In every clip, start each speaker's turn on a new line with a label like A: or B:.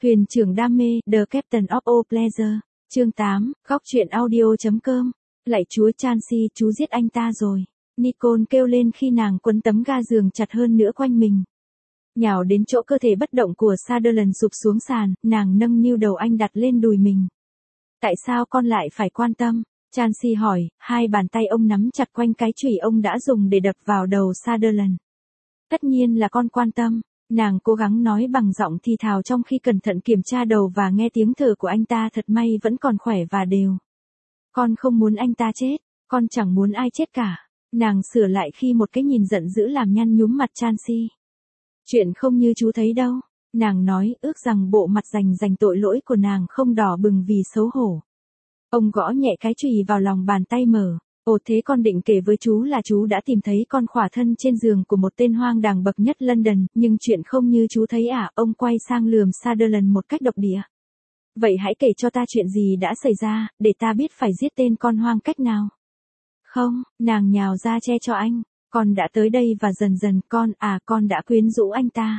A: Thuyền trưởng đam mê, The Captain of All Pleasure, chương 8, góc truyện audio.com. Lạy chúa Chansey, chú giết anh ta rồi. Nicole kêu lên khi nàng quấn tấm ga giường chặt hơn nữa quanh mình. Nhào đến chỗ cơ thể bất động của Sutherland sụp xuống sàn, nàng nâng niu đầu anh đặt lên đùi mình. Tại sao con lại phải quan tâm? Chansey hỏi, hai bàn tay ông nắm chặt quanh cái chùy ông đã dùng để đập vào đầu Sutherland. Tất nhiên là con quan tâm. Nàng cố gắng nói bằng giọng thì thào trong khi cẩn thận kiểm tra đầu và nghe tiếng thở của anh ta, thật may vẫn còn khỏe và đều. Con không muốn anh ta chết, con chẳng muốn ai chết cả. Nàng sửa lại khi một cái nhìn giận dữ làm nhăn nhúm mặt Chansey. Chuyện không như chú thấy đâu. Nàng nói, ước rằng bộ mặt dành tội lỗi của nàng không đỏ bừng vì xấu hổ. Ông gõ nhẹ cái chùy vào lòng bàn tay mở. Ồ, thế con định kể với chú là chú đã tìm thấy con khỏa thân trên giường của một tên hoang đàng bậc nhất London, nhưng chuyện không như chú thấy à? Ông quay sang lườm Sutherland một cách độc địa. Vậy hãy kể cho ta chuyện gì đã xảy ra, để ta biết phải giết tên con hoang cách nào. Không, nàng nhào ra che cho anh. Con đã tới đây và dần dần con đã quyến rũ anh ta.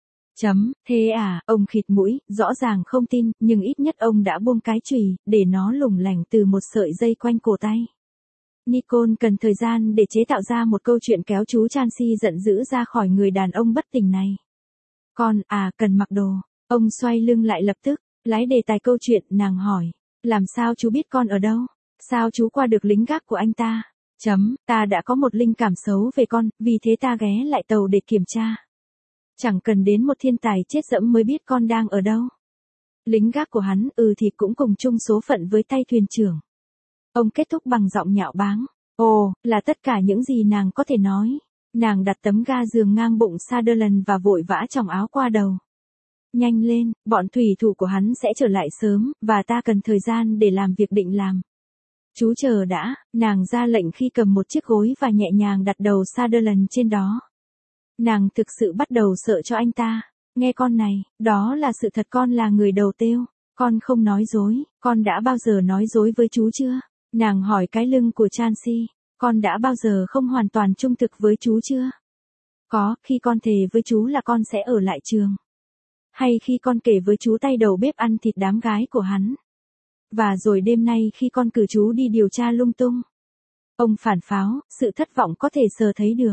A: Thế à, ông khịt mũi, rõ ràng không tin, nhưng ít nhất ông đã buông cái chùy, để nó lủng lẳng từ một sợi dây quanh cổ tay. Nicole cần thời gian để chế tạo ra một câu chuyện kéo chú Chansey giận dữ ra khỏi người đàn ông bất tỉnh này. Con cần mặc đồ. Ông xoay lưng lại lập tức, lái đề tài câu chuyện, nàng hỏi. Làm sao chú biết con ở đâu? Sao chú qua được lính gác của anh ta? Ta đã có một linh cảm xấu về con, vì thế ta ghé lại tàu để kiểm tra. Chẳng cần đến một thiên tài chết dẫm mới biết con đang ở đâu. Lính gác của hắn, thì cũng cùng chung số phận với tay thuyền trưởng. Ông kết thúc bằng giọng nhạo báng. Ồ, là tất cả những gì nàng có thể nói. Nàng đặt tấm ga giường ngang bụng Sutherland và vội vã chòng áo qua đầu. Nhanh lên, bọn thủy thủ của hắn sẽ trở lại sớm, và ta cần thời gian để làm việc định làm. Chú chờ đã, nàng ra lệnh khi cầm một chiếc gối và nhẹ nhàng đặt đầu Sutherland trên đó. Nàng thực sự bắt đầu sợ cho anh ta. Nghe con này, đó là sự thật, con là người đầu têu. Con không nói dối, con đã bao giờ nói dối với chú chưa? Nàng hỏi cái lưng của Chansey. Con đã bao giờ không hoàn toàn trung thực với chú chưa? Có, khi con thề với chú là con sẽ ở lại trường. Hay khi con kể với chú tay đầu bếp ăn thịt đám gái của hắn. Và rồi đêm nay khi con cử chú đi điều tra lung tung. Ông phản pháo, sự thất vọng có thể sờ thấy được.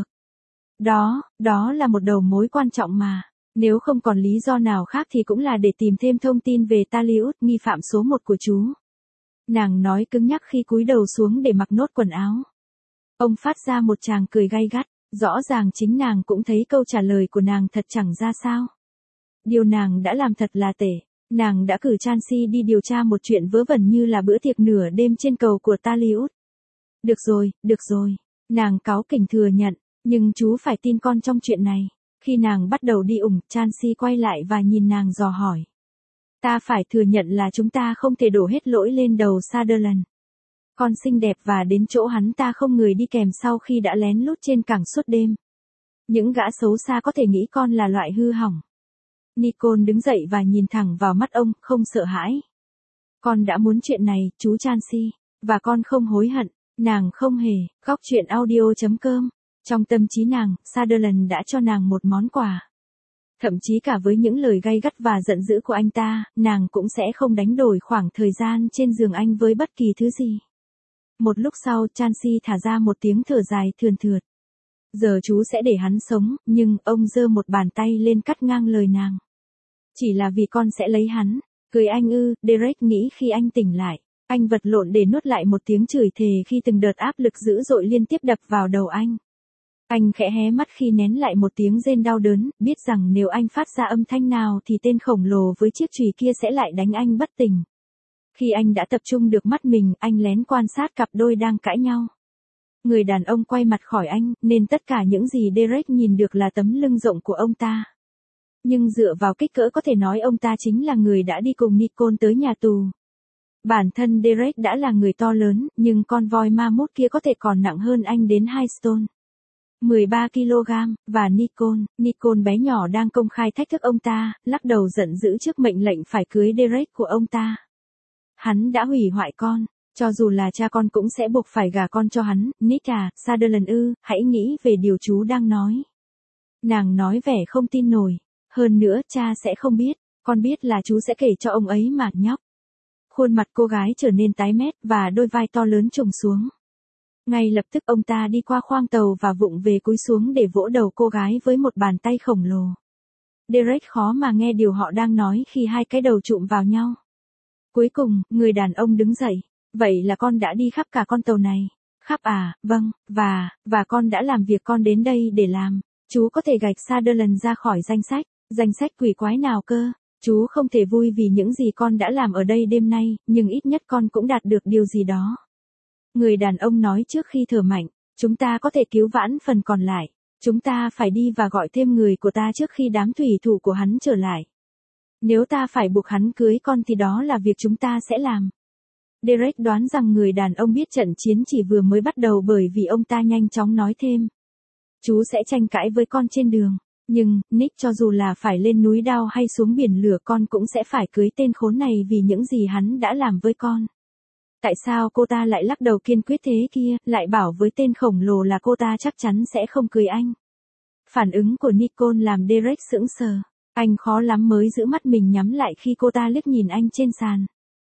A: Đó là một đầu mối quan trọng mà. Nếu không còn lý do nào khác thì cũng là để tìm thêm thông tin về Talius, nghi phạm số 1 của chú. Nàng nói cứng nhắc khi cúi đầu xuống để mặc nốt quần áo. Ông phát ra một tràng cười gay gắt, rõ ràng chính nàng cũng thấy câu trả lời của nàng thật chẳng ra sao. Điều nàng đã làm thật là tệ. Nàng đã cử Chansey đi điều tra một chuyện vớ vẩn như là bữa tiệc nửa đêm trên cầu của Talius. Được rồi. Nàng cáu kỉnh thừa nhận, nhưng chú phải tin con trong chuyện này. Khi nàng bắt đầu đi Chansey quay lại và nhìn nàng dò hỏi. Ta phải thừa nhận là chúng ta không thể đổ hết lỗi lên đầu Sutherland. Con xinh đẹp và đến chỗ hắn ta không người đi kèm sau khi đã lén lút trên cảng suốt đêm. Những gã xấu xa có thể nghĩ con là loại hư hỏng. Nicole đứng dậy và nhìn thẳng vào mắt ông, không sợ hãi. Con đã muốn chuyện này, chú Chansey, và con không hối hận. Nàng không hề. Góc truyện audio.com. Trong tâm trí nàng, Sutherland đã cho nàng một món quà. Thậm chí cả với những lời gay gắt và giận dữ của anh ta, nàng cũng sẽ không đánh đổi khoảng thời gian trên giường anh với bất kỳ thứ gì. Một lúc sau, Chansey thả ra một tiếng thở dài thườn thượt. Giờ chú sẽ để hắn sống, nhưng ông giơ một bàn tay lên cắt ngang lời nàng. Chỉ là vì con sẽ lấy hắn. Cười anh ư? Derek nghĩ khi anh tỉnh lại. Anh vật lộn để nuốt lại một tiếng chửi thề khi từng đợt áp lực dữ dội liên tiếp đập vào đầu anh. Anh khẽ hé mắt khi nén lại một tiếng rên đau đớn, biết rằng nếu anh phát ra âm thanh nào thì tên khổng lồ với chiếc chùy kia sẽ lại đánh anh bất tỉnh. Khi anh đã tập trung được mắt mình, anh lén quan sát cặp đôi đang cãi nhau. Người đàn ông quay mặt khỏi anh, nên tất cả những gì Derek nhìn được là tấm lưng rộng của ông ta. Nhưng dựa vào kích cỡ có thể nói ông ta chính là người đã đi cùng Nicole tới nhà tù. Bản thân Derek đã là người to lớn, nhưng con voi ma mút kia có thể còn nặng hơn anh đến 2 stone. 13 kg, và Nicole bé nhỏ đang công khai thách thức ông ta, lắc đầu giận dữ trước mệnh lệnh phải cưới Derek của ông ta. Hắn đã hủy hoại con, cho dù là cha con cũng sẽ buộc phải gả con cho hắn. Nick Sutherland hãy nghĩ về điều chú đang nói. Nàng nói vẻ không tin nổi. Hơn nữa cha sẽ không biết. Con biết là chú sẽ kể cho ông ấy mà nhóc. Khuôn mặt cô gái trở nên tái mét và đôi vai to lớn trùng xuống. Ngay lập tức ông ta đi qua khoang tàu và vụng về cúi xuống để vỗ đầu cô gái với một bàn tay khổng lồ. Derek khó mà nghe điều họ đang nói khi hai cái đầu chụm vào nhau. Cuối cùng, người đàn ông đứng dậy. Vậy là con đã đi khắp cả con tàu này. Khắp à, vâng, và con đã làm việc con đến đây để làm. Chú có thể gạch Sutherland ra khỏi danh sách. Danh sách quỷ quái nào cơ? Chú không thể vui vì những gì con đã làm ở đây đêm nay, nhưng ít nhất con cũng đạt được điều gì đó. Người đàn ông nói trước khi thở mạnh, chúng ta có thể cứu vãn phần còn lại. Chúng ta phải đi và gọi thêm người của ta trước khi đám thủy thủ của hắn trở lại. Nếu ta phải buộc hắn cưới con thì đó là việc chúng ta sẽ làm. Derek đoán rằng người đàn ông biết trận chiến chỉ vừa mới bắt đầu bởi vì ông ta nhanh chóng nói thêm. Chú sẽ tranh cãi với con trên đường. Nhưng, Nick, cho dù là phải lên núi đao hay xuống biển lửa con cũng sẽ phải cưới tên khốn này vì những gì hắn đã làm với con. Tại sao cô ta lại lắc đầu kiên quyết thế kia, lại bảo với tên khổng lồ là cô ta chắc chắn sẽ không cưới anh. Phản ứng của Nicole làm Derek sững sờ. Anh khó lắm mới giữ mắt mình nhắm lại khi cô ta liếc nhìn anh trên sàn.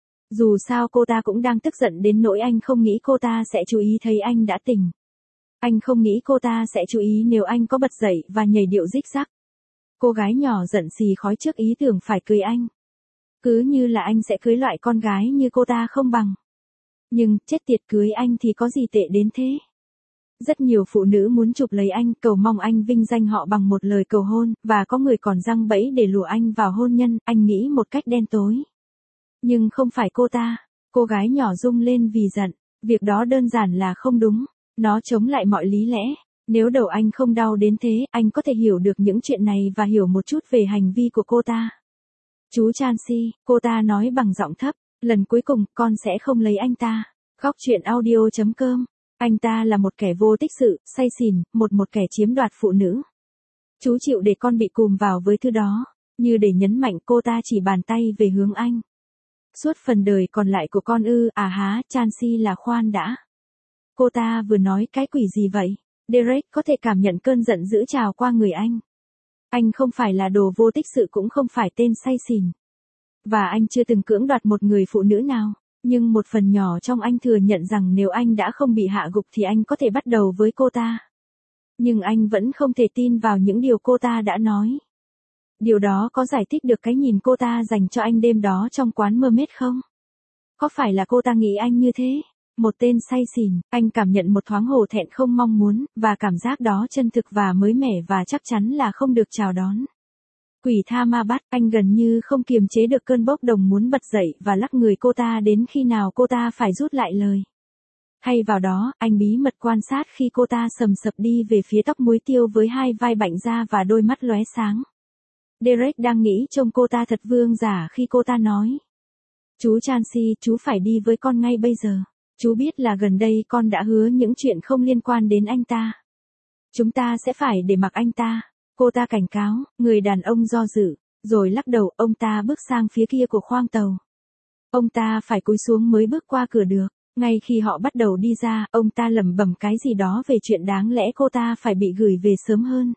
A: Dù sao cô ta cũng đang tức giận đến nỗi anh không nghĩ cô ta sẽ chú ý thấy anh đã tỉnh. Anh không nghĩ cô ta sẽ chú ý nếu anh có bật dậy và nhảy điệu rích rắc. Cô gái nhỏ giận xì khói trước ý tưởng phải cưới anh. Cứ như là anh sẽ cưới loại con gái như cô ta không bằng. Nhưng, chết tiệt, cưới anh thì có gì tệ đến thế? Rất nhiều phụ nữ muốn chụp lấy anh, cầu mong anh vinh danh họ bằng một lời cầu hôn, và có người còn giăng bẫy để lùa anh vào hôn nhân, anh nghĩ một cách đen tối. Nhưng không phải cô ta. Cô gái nhỏ rung lên vì giận. Việc đó đơn giản là không đúng. Nó chống lại mọi lý lẽ. Nếu đầu anh không đau đến thế, anh có thể hiểu được những chuyện này và hiểu một chút về hành vi của cô ta. Chú Chansey, cô ta nói bằng giọng thấp, lần cuối cùng, con sẽ không lấy anh ta. Góc truyện audio.com. Anh ta là một kẻ vô tích sự, say xỉn, một kẻ chiếm đoạt phụ nữ. Chú chịu để con bị cùm vào với thứ đó. Như để nhấn mạnh, cô ta chỉ bàn tay về hướng anh. Suốt phần đời còn lại của con ư, à há, Chansey là khoan đã. Cô ta vừa nói cái quỷ gì vậy? Derek có thể cảm nhận cơn giận dữ trào qua người anh. Anh không phải là đồ vô tích sự cũng không phải tên say xỉn. Và anh chưa từng cưỡng đoạt một người phụ nữ nào. Nhưng một phần nhỏ trong anh thừa nhận rằng nếu anh đã không bị hạ gục thì anh có thể bắt đầu với cô ta. Nhưng anh vẫn không thể tin vào những điều cô ta đã nói. Điều đó có giải thích được cái nhìn cô ta dành cho anh đêm đó trong quán Mermaid không? Có phải là cô ta nghĩ anh như thế? Một tên say xỉn, anh cảm nhận một thoáng hổ thẹn không mong muốn, và cảm giác đó chân thực và mới mẻ và chắc chắn là không được chào đón. Quỷ tha ma bắt, anh gần như không kiềm chế được cơn bốc đồng muốn bật dậy và lắc người cô ta đến khi nào cô ta phải rút lại lời. Thay vào đó, anh bí mật quan sát khi cô ta sầm sập đi về phía tóc muối tiêu với hai vai bạnh ra và đôi mắt lóe sáng. Derek đang nghĩ trông cô ta thật vương giả khi cô ta nói. Chú Chansey, chú phải đi với con ngay bây giờ. Chú biết là gần đây con đã hứa những chuyện không liên quan đến anh ta. Chúng ta sẽ phải để mặc anh ta. Cô ta cảnh cáo, người đàn ông do dự, rồi lắc đầu, ông ta bước sang phía kia của khoang tàu. Ông ta phải cúi xuống mới bước qua cửa được. Ngay khi họ bắt đầu đi ra, ông ta lẩm bẩm cái gì đó về chuyện đáng lẽ cô ta phải bị gửi về sớm hơn.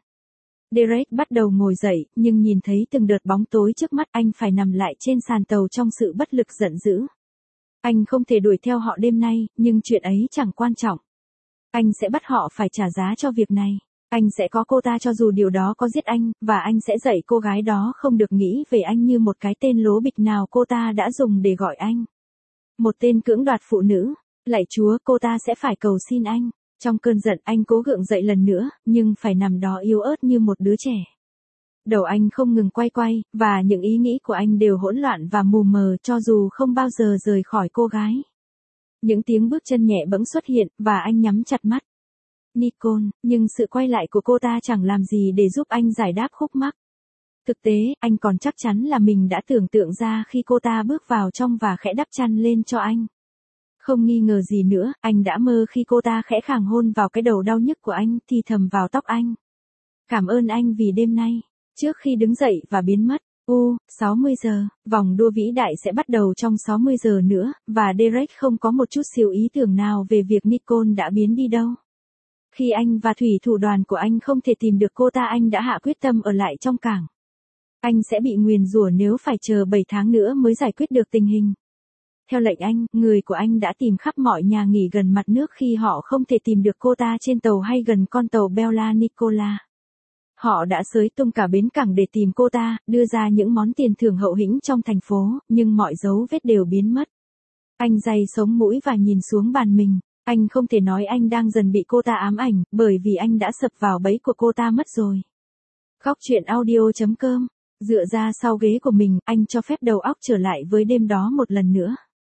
A: Derek bắt đầu ngồi dậy, nhưng nhìn thấy từng đợt bóng tối trước mắt anh phải nằm lại trên sàn tàu trong sự bất lực giận dữ. Anh không thể đuổi theo họ đêm nay, nhưng chuyện ấy chẳng quan trọng. Anh sẽ bắt họ phải trả giá cho việc này. Anh sẽ có cô ta cho dù điều đó có giết anh, và anh sẽ dạy cô gái đó không được nghĩ về anh như một cái tên lố bịch nào cô ta đã dùng để gọi anh. Một tên cưỡng đoạt phụ nữ. Lạy Chúa, cô ta sẽ phải cầu xin anh. Trong cơn giận anh cố gượng dậy lần nữa, nhưng phải nằm đó yếu ớt như một đứa trẻ. Đầu anh không ngừng quay, và những ý nghĩ của anh đều hỗn loạn và mù mờ cho dù không bao giờ rời khỏi cô gái. Những tiếng bước chân nhẹ bẫng xuất hiện, và anh nhắm chặt mắt. Nicole, nhưng sự quay lại của cô ta chẳng làm gì để giúp anh giải đáp khúc mắc. Thực tế, anh còn chắc chắn là mình đã tưởng tượng ra khi cô ta bước vào trong và khẽ đắp chăn lên cho anh. Không nghi ngờ gì nữa, anh đã mơ khi cô ta khẽ khàng hôn vào cái đầu đau nhức của anh, thì thầm vào tóc anh. Cảm ơn anh vì đêm nay. Trước khi đứng dậy và biến mất, 60 giờ, vòng đua vĩ đại sẽ bắt đầu trong 60 giờ nữa, và Derek không có một chút xíu ý tưởng nào về việc Nicole đã biến đi đâu. Khi anh và thủy thủ đoàn của anh không thể tìm được cô ta, anh đã hạ quyết tâm ở lại trong cảng. Anh sẽ bị nguyền rủa nếu phải chờ 7 tháng nữa mới giải quyết được tình hình. Theo lệnh anh, người của anh đã tìm khắp mọi nhà nghỉ gần mặt nước khi họ không thể tìm được cô ta trên tàu hay gần con tàu Bella Nicola. Họ đã xới tung cả bến cảng để tìm cô ta, đưa ra những món tiền thưởng hậu hĩnh trong thành phố, nhưng mọi dấu vết đều biến mất. Anh day sống mũi và nhìn xuống bàn mình. Anh không thể nói anh đang dần bị cô ta ám ảnh, bởi vì anh đã sập vào bẫy của cô ta mất rồi. Góc truyện audio.com. Dựa ra sau ghế của mình, anh cho phép đầu óc trở lại với đêm đó một lần nữa.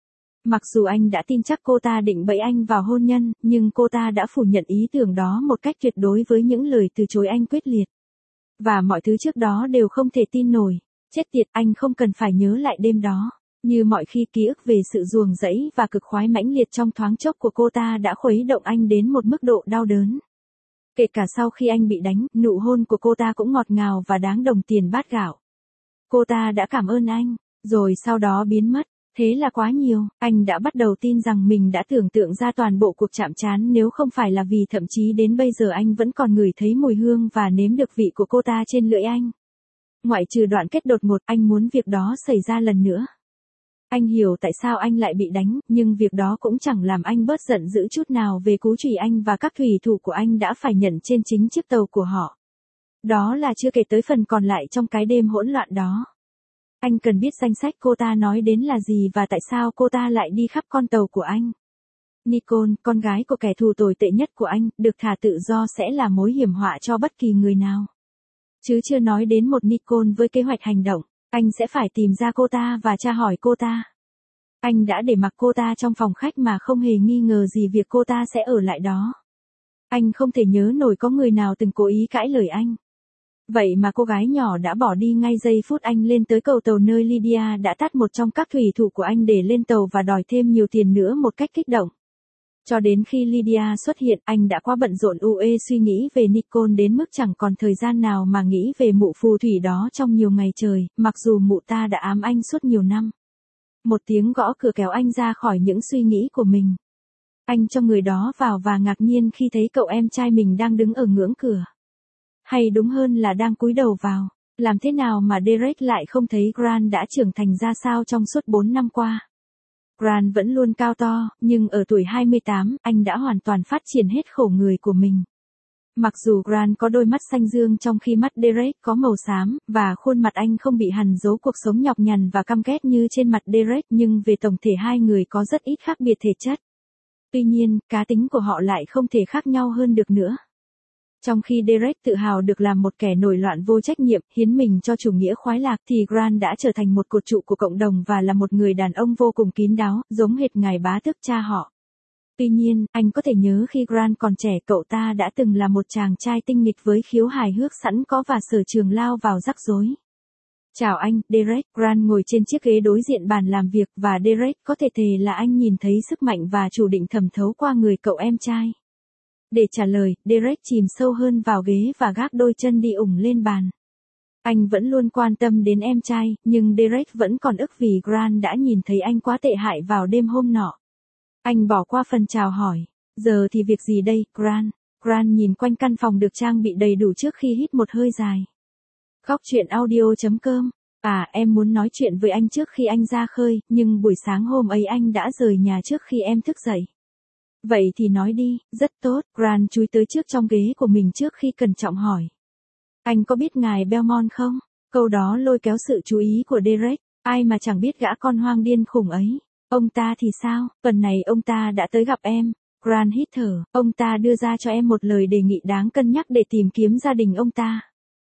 A: Mặc dù anh đã tin chắc cô ta định bẫy anh vào hôn nhân, nhưng cô ta đã phủ nhận ý tưởng đó một cách tuyệt đối với những lời từ chối anh quyết liệt. Và mọi thứ trước đó đều không thể tin nổi. Chết tiệt, anh không cần phải nhớ lại đêm đó. Như mọi khi, ký ức về sự ruồng rẫy và cực khoái mãnh liệt trong thoáng chốc của cô ta đã khuấy động anh đến một mức độ đau đớn. Kể cả sau khi anh bị đánh, nụ hôn của cô ta cũng ngọt ngào và đáng đồng tiền bát gạo. Cô ta đã cảm ơn anh, rồi sau đó biến mất. Thế là quá nhiều, anh đã bắt đầu tin rằng mình đã tưởng tượng ra toàn bộ cuộc chạm trán nếu không phải là vì thậm chí đến bây giờ anh vẫn còn ngửi thấy mùi hương và nếm được vị của cô ta trên lưỡi anh. Ngoại trừ đoạn kết đột ngột, anh muốn việc đó xảy ra lần nữa. Anh hiểu tại sao anh lại bị đánh, nhưng việc đó cũng chẳng làm anh bớt giận dữ chút nào về cú chửi anh và các thủy thủ của anh đã phải nhận trên chính chiếc tàu của họ. Đó là chưa kể tới phần còn lại trong cái đêm hỗn loạn đó. Anh cần biết danh sách cô ta nói đến là gì và tại sao cô ta lại đi khắp con tàu của anh. Nicole, con gái của kẻ thù tồi tệ nhất của anh, được thả tự do sẽ là mối hiểm họa cho bất kỳ người nào. Chứ chưa nói đến một Nicole với kế hoạch hành động. Anh sẽ phải tìm ra cô ta và tra hỏi cô ta. Anh đã để mặc cô ta trong phòng khách mà không hề nghi ngờ gì việc cô ta sẽ ở lại đó. Anh không thể nhớ nổi có người nào từng cố ý cãi lời anh. Vậy mà cô gái nhỏ đã bỏ đi ngay giây phút anh lên tới cầu tàu nơi Lydia đã tát một trong các thủy thủ của anh để lên tàu và đòi thêm nhiều tiền nữa một cách kích động. Cho đến khi Lydia xuất hiện, anh đã quá bận rộn suy nghĩ về Nicole đến mức chẳng còn thời gian nào mà nghĩ về mụ phù thủy đó trong nhiều ngày trời, mặc dù mụ ta đã ám anh suốt nhiều năm. Một tiếng gõ cửa kéo anh ra khỏi những suy nghĩ của mình. Anh cho người đó vào và ngạc nhiên khi thấy cậu em trai mình đang đứng ở ngưỡng cửa. Hay đúng hơn là đang cúi đầu vào. Làm thế nào mà Derek lại không thấy Grant đã trưởng thành ra sao trong suốt 4 năm qua? Grant vẫn luôn cao to, nhưng ở tuổi 28, anh đã hoàn toàn phát triển hết khẩu người của mình. Mặc dù Grant có đôi mắt xanh dương trong khi mắt Derek có màu xám, và khuôn mặt anh không bị hằn dấu cuộc sống nhọc nhằn và căm ghét như trên mặt Derek, nhưng về tổng thể hai người có rất ít khác biệt thể chất. Tuy nhiên, cá tính của họ lại không thể khác nhau hơn được nữa. Trong khi Derek tự hào được làm một kẻ nổi loạn vô trách nhiệm, hiến mình cho chủ nghĩa khoái lạc, thì Grant đã trở thành một cột trụ của cộng đồng và là một người đàn ông vô cùng kín đáo, giống hệt ngài bá tước cha họ. Tuy nhiên, anh có thể nhớ khi Grant còn trẻ, cậu ta đã từng là một chàng trai tinh nghịch với khiếu hài hước sẵn có và sở trường lao vào rắc rối. Chào anh, Derek. Grant ngồi trên chiếc ghế đối diện bàn làm việc và Derek có thể thề là anh nhìn thấy sức mạnh và chủ định thẩm thấu qua người cậu em trai. Để trả lời, Derek chìm sâu hơn vào ghế và gác đôi chân đi ủng lên bàn. Anh vẫn luôn quan tâm đến em trai, nhưng Derek vẫn còn ức vì Grant đã nhìn thấy anh quá tệ hại vào đêm hôm nọ. Anh bỏ qua phần chào hỏi. Giờ thì việc gì đây, Grant? Grant nhìn quanh căn phòng được trang bị đầy đủ trước khi hít một hơi dài. Góc truyện audio.com. Em muốn nói chuyện với anh trước khi anh ra khơi, nhưng buổi sáng hôm ấy anh đã rời nhà trước khi em thức dậy. Vậy thì nói đi, rất tốt. Grant chúi tới trước trong ghế của mình trước khi cẩn trọng hỏi. Anh có biết ngài Belmont không? Câu đó lôi kéo sự chú ý của Derek. Ai mà chẳng biết gã con hoang điên khủng ấy. Ông ta thì sao? Tuần này ông ta đã tới gặp em. Grant hít thở. Ông ta đưa ra cho em một lời đề nghị đáng cân nhắc để tìm kiếm gia đình ông ta.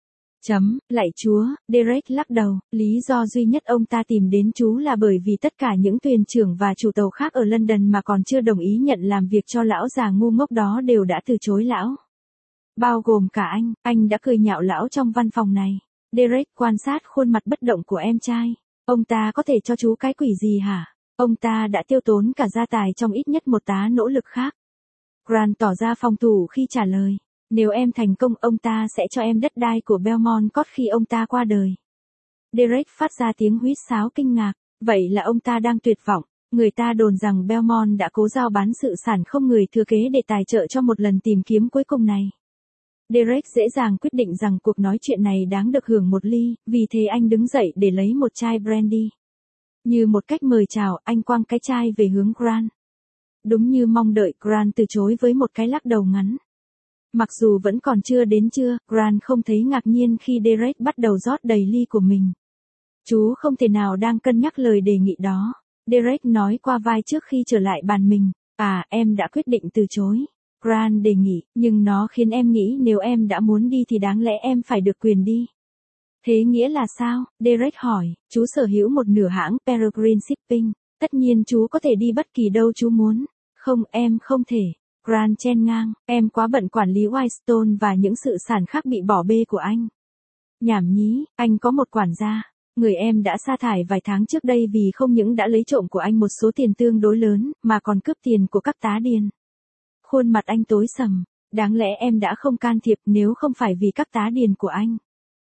A: Lạy Chúa, Derek lắc đầu, lý do duy nhất ông ta tìm đến chú là bởi vì tất cả những thuyền trưởng và chủ tàu khác ở London mà còn chưa đồng ý nhận làm việc cho lão già ngu ngốc đó đều đã từ chối lão. Bao gồm cả anh đã cười nhạo lão trong văn phòng này. Derek quan sát khuôn mặt bất động của em trai. Ông ta có thể cho chú cái quỷ gì hả? Ông ta đã tiêu tốn cả gia tài trong ít nhất một tá nỗ lực khác. Grant tỏ ra phòng thủ khi trả lời. Nếu em thành công, ông ta sẽ cho em đất đai của Belmont Court khi ông ta qua đời. Derek phát ra tiếng huýt sáo kinh ngạc. Vậy là ông ta đang tuyệt vọng. Người ta đồn rằng Belmont đã cố rao bán sự sản không người thừa kế để tài trợ cho một lần tìm kiếm cuối cùng này. Derek dễ dàng quyết định rằng cuộc nói chuyện này đáng được hưởng một ly, vì thế anh đứng dậy để lấy một chai brandy. Như một cách mời chào, anh quăng cái chai về hướng Grant. Đúng như mong đợi, Grant từ chối với một cái lắc đầu ngắn. Mặc dù vẫn còn chưa đến trưa, Grant không thấy ngạc nhiên khi Derek bắt đầu rót đầy ly của mình. Chú không thể nào đang cân nhắc lời đề nghị đó. Derek nói qua vai trước khi trở lại bàn mình. À, em đã quyết định từ chối. Grant đề nghị, nhưng nó khiến em nghĩ nếu em đã muốn đi thì đáng lẽ em phải được quyền đi. Thế nghĩa là sao? Derek hỏi, chú sở hữu một nửa hãng Peregrine Shipping. Tất nhiên chú có thể đi bất kỳ đâu chú muốn. Không, em không thể. Grant chen ngang, em quá bận quản lý Whitestone và những sự sản khác bị bỏ bê của anh. Nhảm nhí, anh có một quản gia. Người em đã sa thải vài tháng trước đây vì không những đã lấy trộm của anh một số tiền tương đối lớn, mà còn cướp tiền của các tá điền. Khuôn mặt anh tối sầm. Đáng lẽ em đã không can thiệp nếu không phải vì các tá điền của anh.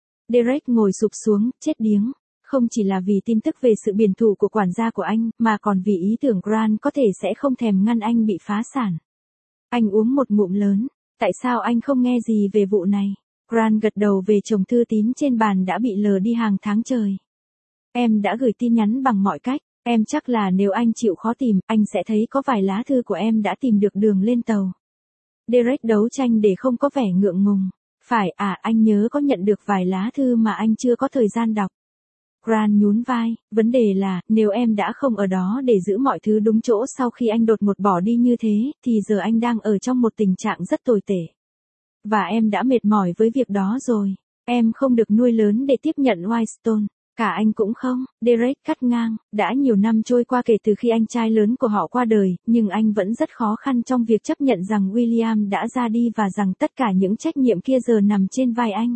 A: Derek ngồi sụp xuống, chết điếng. Không chỉ là vì tin tức về sự biển thủ của quản gia của anh, mà còn vì ý tưởng Grant có thể sẽ không thèm ngăn anh bị phá sản. Anh uống một ngụm lớn. Tại sao anh không nghe gì về vụ này? Grant gật đầu về chồng thư tín trên bàn đã bị lờ đi hàng tháng trời. Em đã gửi tin nhắn bằng mọi cách. Em chắc là nếu anh chịu khó tìm, anh sẽ thấy có vài lá thư của em đã tìm được đường lên tàu. Derek đấu tranh để không có vẻ ngượng ngùng. Phải à, anh nhớ có nhận được vài lá thư mà anh chưa có thời gian đọc. Grant nhún vai, vấn đề là, nếu em đã không ở đó để giữ mọi thứ đúng chỗ sau khi anh đột ngột bỏ đi như thế, thì giờ anh đang ở trong một tình trạng rất tồi tệ. Và em đã mệt mỏi với việc đó rồi. Em không được nuôi lớn để tiếp nhận Whitestone. Cả anh cũng không, Derek cắt ngang, đã nhiều năm trôi qua kể từ khi anh trai lớn của họ qua đời, nhưng anh vẫn rất khó khăn trong việc chấp nhận rằng William đã ra đi và rằng tất cả những trách nhiệm kia giờ nằm trên vai anh.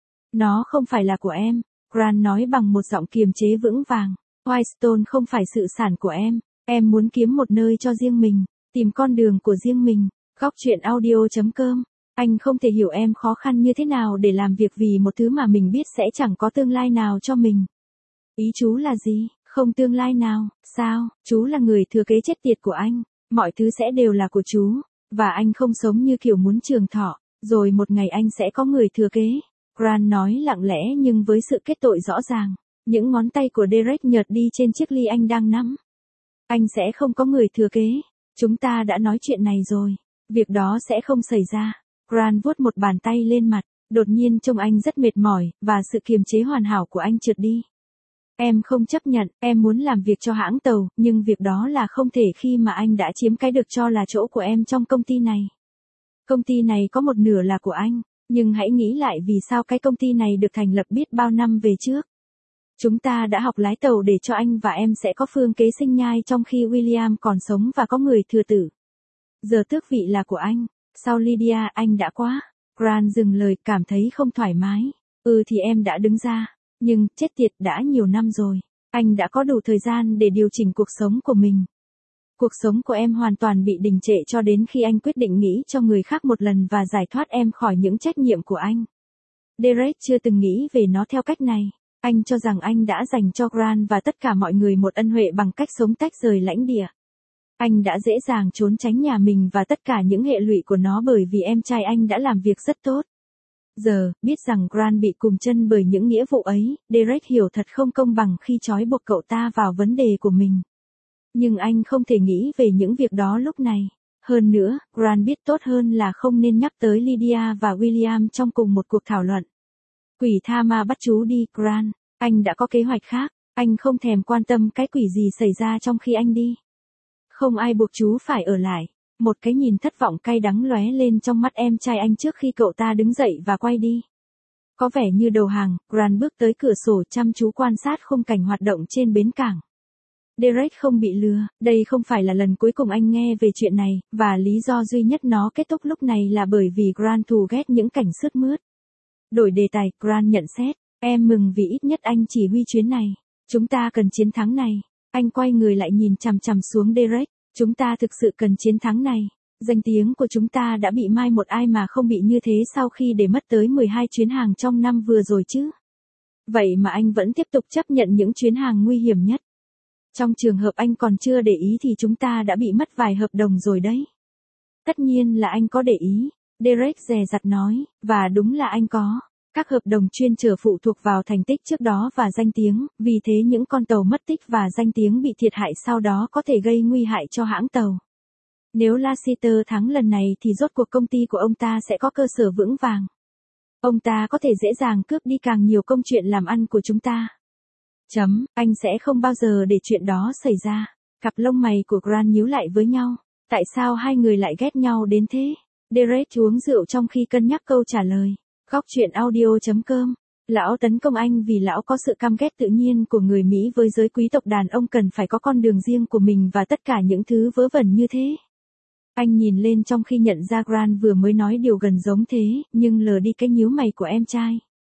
A: Nó không phải là của em, Grant nói bằng một giọng kiềm chế vững vàng. Whitestone không phải sự sản của em muốn kiếm một nơi cho riêng mình, tìm con đường của riêng mình. Góc truyện audio.com. Anh không thể hiểu em khó khăn như thế nào để làm việc vì một thứ mà mình biết sẽ chẳng có tương lai nào cho mình. Ý chú là gì? Không tương lai nào, sao? Chú là người thừa kế chết tiệt của anh. Mọi thứ sẽ đều là của chú. Và anh không sống như kiểu muốn trường thọ. Rồi một ngày anh sẽ có người thừa kế. Grant nói lặng lẽ nhưng với sự kết tội rõ ràng. Những ngón tay của Derek nhợt đi trên chiếc ly anh đang nắm. Anh sẽ không có người thừa kế. Chúng ta đã nói chuyện này rồi. Việc đó sẽ không xảy ra. Grant vuốt một bàn tay lên mặt. Đột nhiên trông anh rất mệt mỏi, và sự kiềm chế hoàn hảo của anh trượt đi. Em không chấp nhận, em muốn làm việc cho hãng tàu, nhưng việc đó là không thể khi mà anh đã chiếm cái được cho là chỗ của em trong công ty này. Công ty này có một nửa là của anh, nhưng hãy nghĩ lại vì sao cái công ty này được thành lập biết bao năm về trước. Chúng ta đã học lái tàu để cho anh và em sẽ có phương kế sinh nhai trong khi William còn sống và có người thừa tử. Giờ tước vị là của anh. Sau Lydia anh đã quá. Grant dừng lời, cảm thấy không thoải mái. Thì em đã đứng ra. Nhưng, chết tiệt, đã nhiều năm rồi. Anh đã có đủ thời gian để điều chỉnh cuộc sống của mình. Cuộc sống của em hoàn toàn bị đình trệ cho đến khi anh quyết định nghĩ cho người khác một lần và giải thoát em khỏi những trách nhiệm của anh. Derek chưa từng nghĩ về nó theo cách này. Anh cho rằng anh đã dành cho Grant và tất cả mọi người một ân huệ bằng cách sống tách rời lãnh địa. Anh đã dễ dàng trốn tránh nhà mình và tất cả những hệ lụy của nó bởi vì em trai anh đã làm việc rất tốt. Giờ, biết rằng Grant bị cùm chân bởi những nghĩa vụ ấy, Derek hiểu thật không công bằng khi trói buộc cậu ta vào vấn đề của mình. Nhưng anh không thể nghĩ về những việc đó lúc này. Hơn nữa, Grant biết tốt hơn là không nên nhắc tới Lydia và William trong cùng một cuộc thảo luận. Quỷ tha ma bắt chú đi, Grant. Anh đã có kế hoạch khác. Anh không thèm quan tâm cái quỷ gì xảy ra trong khi anh đi. Không ai buộc chú phải ở lại. Một cái nhìn thất vọng cay đắng lóe lên trong mắt em trai anh trước khi cậu ta đứng dậy và quay đi. Có vẻ như đầu hàng, Grant bước tới cửa sổ chăm chú quan sát khung cảnh hoạt động trên bến cảng. Derek không bị lừa, đây không phải là lần cuối cùng anh nghe về chuyện này, và lý do duy nhất nó kết thúc lúc này là bởi vì Grant thù ghét những cảnh sướt mướt. Đổi đề tài, Grant nhận xét, em mừng vì ít nhất anh chỉ huy chuyến này. Chúng ta cần chiến thắng này. Anh quay người lại nhìn chằm chằm xuống Derek. Chúng ta thực sự cần chiến thắng này. Danh tiếng của chúng ta đã bị mai một ai mà không bị như thế sau khi để mất tới 12 chuyến hàng trong năm vừa rồi chứ. Vậy mà anh vẫn tiếp tục chấp nhận những chuyến hàng nguy hiểm nhất. Trong trường hợp anh còn chưa để ý thì chúng ta đã bị mất vài hợp đồng rồi đấy. Tất nhiên là anh có để ý. Derek dè dặt nói, và đúng là anh có. Các hợp đồng chuyên chở phụ thuộc vào thành tích trước đó và danh tiếng, vì thế những con tàu mất tích và danh tiếng bị thiệt hại sau đó có thể gây nguy hại cho hãng tàu. Nếu Lassiter thắng lần này thì rốt cuộc công ty của ông ta sẽ có cơ sở vững vàng. Ông ta có thể dễ dàng cướp đi càng nhiều công chuyện làm ăn của chúng ta. Anh sẽ không bao giờ để chuyện đó xảy ra. Cặp lông mày của Grant nhíu lại với nhau. Tại sao hai người lại ghét nhau đến thế? Derek uống rượu trong khi cân nhắc câu trả lời. Góc chuyện audio.com. Lão tấn công anh vì lão có sự căm ghét tự nhiên của người Mỹ với giới quý tộc đàn ông cần phải có con đường riêng của mình và tất cả những thứ vớ vẩn như thế. Anh nhìn lên trong khi nhận ra Grant vừa mới nói điều gần giống thế, nhưng lờ đi cái nhíu mày của em trai.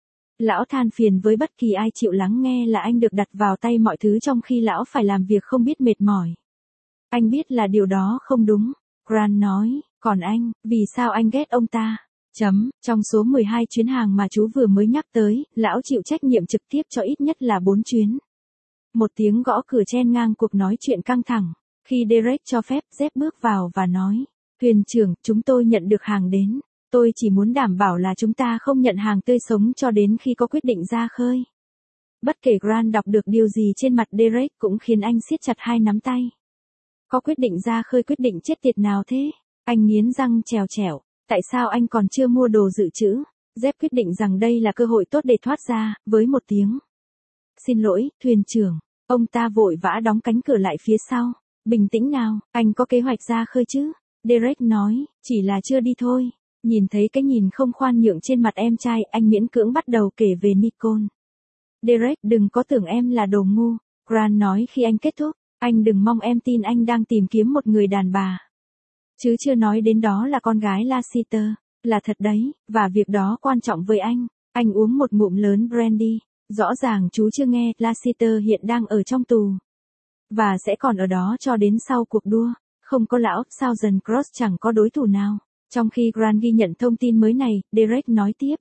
A: Lão than phiền với bất kỳ ai chịu lắng nghe là anh được đặt vào tay mọi thứ trong khi lão phải làm việc không biết mệt mỏi. Anh biết là điều đó không đúng. Grant nói, còn anh, vì sao anh ghét ông ta? Trong số 12 chuyến hàng mà chú vừa mới nhắc tới, lão chịu trách nhiệm trực tiếp cho ít nhất là 4 chuyến. Một tiếng gõ cửa chen ngang cuộc nói chuyện căng thẳng. Khi Derek cho phép, Jeff bước vào và nói, thuyền trưởng, chúng tôi nhận được hàng đến. Tôi chỉ muốn đảm bảo là chúng ta không nhận hàng tươi sống cho đến khi có quyết định ra khơi. Bất kể Grant đọc được điều gì trên mặt Derek cũng khiến anh siết chặt hai nắm tay. Có quyết định ra khơi, quyết định chết tiệt nào thế? Anh nghiến răng trèo trẻo. Tại sao anh còn chưa mua đồ dự trữ? Jeff quyết định rằng đây là cơ hội tốt để thoát ra, với một tiếng. Xin lỗi, thuyền trưởng. Ông ta vội vã đóng cánh cửa lại phía sau. Bình tĩnh nào, anh có kế hoạch ra khơi chứ? Derek nói, chỉ là chưa đi thôi. Nhìn thấy cái nhìn không khoan nhượng trên mặt em trai, anh miễn cưỡng bắt đầu kể về Nicole. Derek, đừng có tưởng em là đồ ngu. Grant nói khi anh kết thúc, anh đừng mong em tin anh đang tìm kiếm một người đàn bà. Chứ chưa nói đến đó là con gái Lassiter. Là thật đấy, và việc đó quan trọng với anh. Anh uống một ngụm lớn brandy. Rõ ràng chú chưa nghe, Lassiter hiện đang ở trong tù. Và sẽ còn ở đó cho đến sau cuộc đua. Không có lão, Southern Cross chẳng có đối thủ nào. Trong khi Grant ghi nhận thông tin mới này, Derek nói tiếp.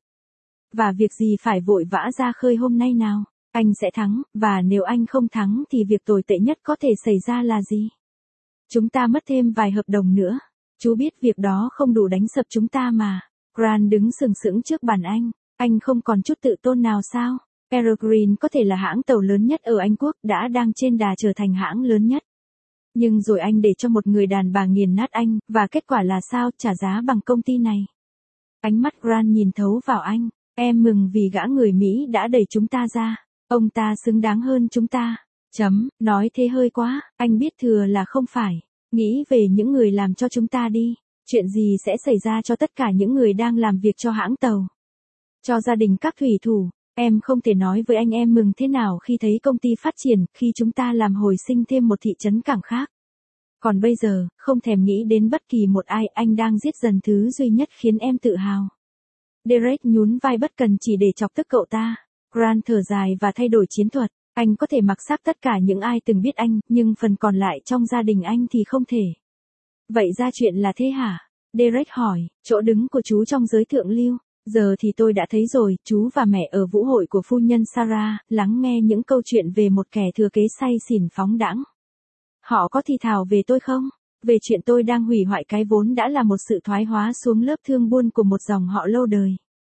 A: Và việc gì phải vội vã ra khơi hôm nay nào? Anh sẽ thắng, và nếu anh không thắng thì việc tồi tệ nhất có thể xảy ra là gì? Chúng ta mất thêm vài hợp đồng nữa. Chú biết việc đó không đủ đánh sập chúng ta mà. Grant đứng sừng sững trước bàn anh không còn chút tự tôn nào sao? Peregrine có thể là hãng tàu lớn nhất ở Anh Quốc, đã đang trên đà trở thành hãng lớn nhất. Nhưng rồi anh để cho một người đàn bà nghiền nát anh, và kết quả là sao? Trả giá bằng công ty này. Ánh mắt Grant nhìn thấu vào anh. Em mừng vì gã người Mỹ đã đẩy chúng ta ra. Ông ta xứng đáng hơn chúng ta. Nói thế hơi quá, anh biết thừa là không phải. Nghĩ về những người làm cho chúng ta đi. Chuyện gì sẽ xảy ra cho tất cả những người đang làm việc cho hãng tàu? Cho gia đình các thủy thủ. Em không thể nói với anh em mừng thế nào khi thấy công ty phát triển, khi chúng ta làm hồi sinh thêm một thị trấn cảng khác. Còn bây giờ, không thèm nghĩ đến bất kỳ một ai, anh đang giết dần thứ duy nhất khiến em tự hào. Derek nhún vai bất cần chỉ để chọc tức cậu ta. Grant thở dài và thay đổi chiến thuật. Anh có thể mặc xác tất cả những ai từng biết anh, nhưng phần còn lại trong gia đình anh thì không thể. Vậy ra chuyện là thế hả? Derek hỏi, chỗ đứng của chú trong giới thượng lưu. Giờ thì tôi đã thấy rồi, chú và mẹ ở vũ hội của phu nhân Sarah, lắng nghe những câu chuyện về một kẻ thừa kế say xỉn phóng đãng. Họ có thì thào về tôi không? Về chuyện tôi đang hủy hoại cái vốn đã là một sự thoái hóa xuống lớp thương buôn của một dòng họ lâu đời.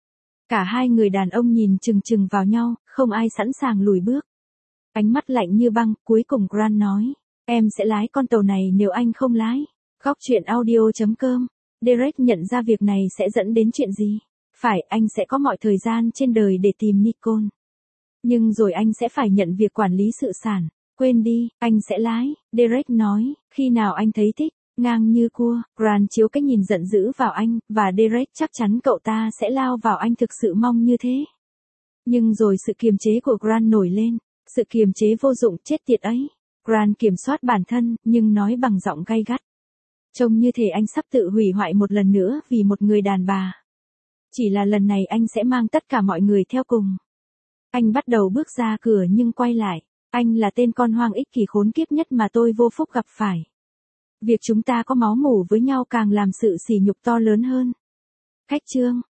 A: Cả hai người đàn ông nhìn chừng chừng vào nhau, không ai sẵn sàng lùi bước. Ánh mắt lạnh như băng, cuối cùng Grant nói, em sẽ lái con tàu này nếu anh không lái. Góc chuyện audio.com. Derek nhận ra việc này sẽ dẫn đến chuyện gì? Phải, anh sẽ có mọi thời gian trên đời để tìm Nicole. Nhưng rồi anh sẽ phải nhận việc quản lý sự sản. Quên đi, anh sẽ lái, Derek nói, khi nào anh thấy thích, ngang như cua. Grant chiếu cái nhìn giận dữ vào anh, và Derek chắc chắn cậu ta sẽ lao vào anh thực sự mong như thế. Nhưng rồi sự kiềm chế của Grant nổi lên, sự kiềm chế vô dụng chết tiệt ấy. Grant kiểm soát bản thân, nhưng nói bằng giọng gay gắt. Trông như thể anh sắp tự hủy hoại một lần nữa vì một người đàn bà. Chỉ là lần này anh sẽ mang tất cả mọi người theo cùng. Anh bắt đầu bước ra cửa nhưng quay lại. Anh là tên con hoang ích kỷ khốn kiếp nhất mà tôi vô phúc gặp phải. Việc chúng ta có máu mủ với nhau càng làm sự sỉ nhục to lớn hơn. Khách chương.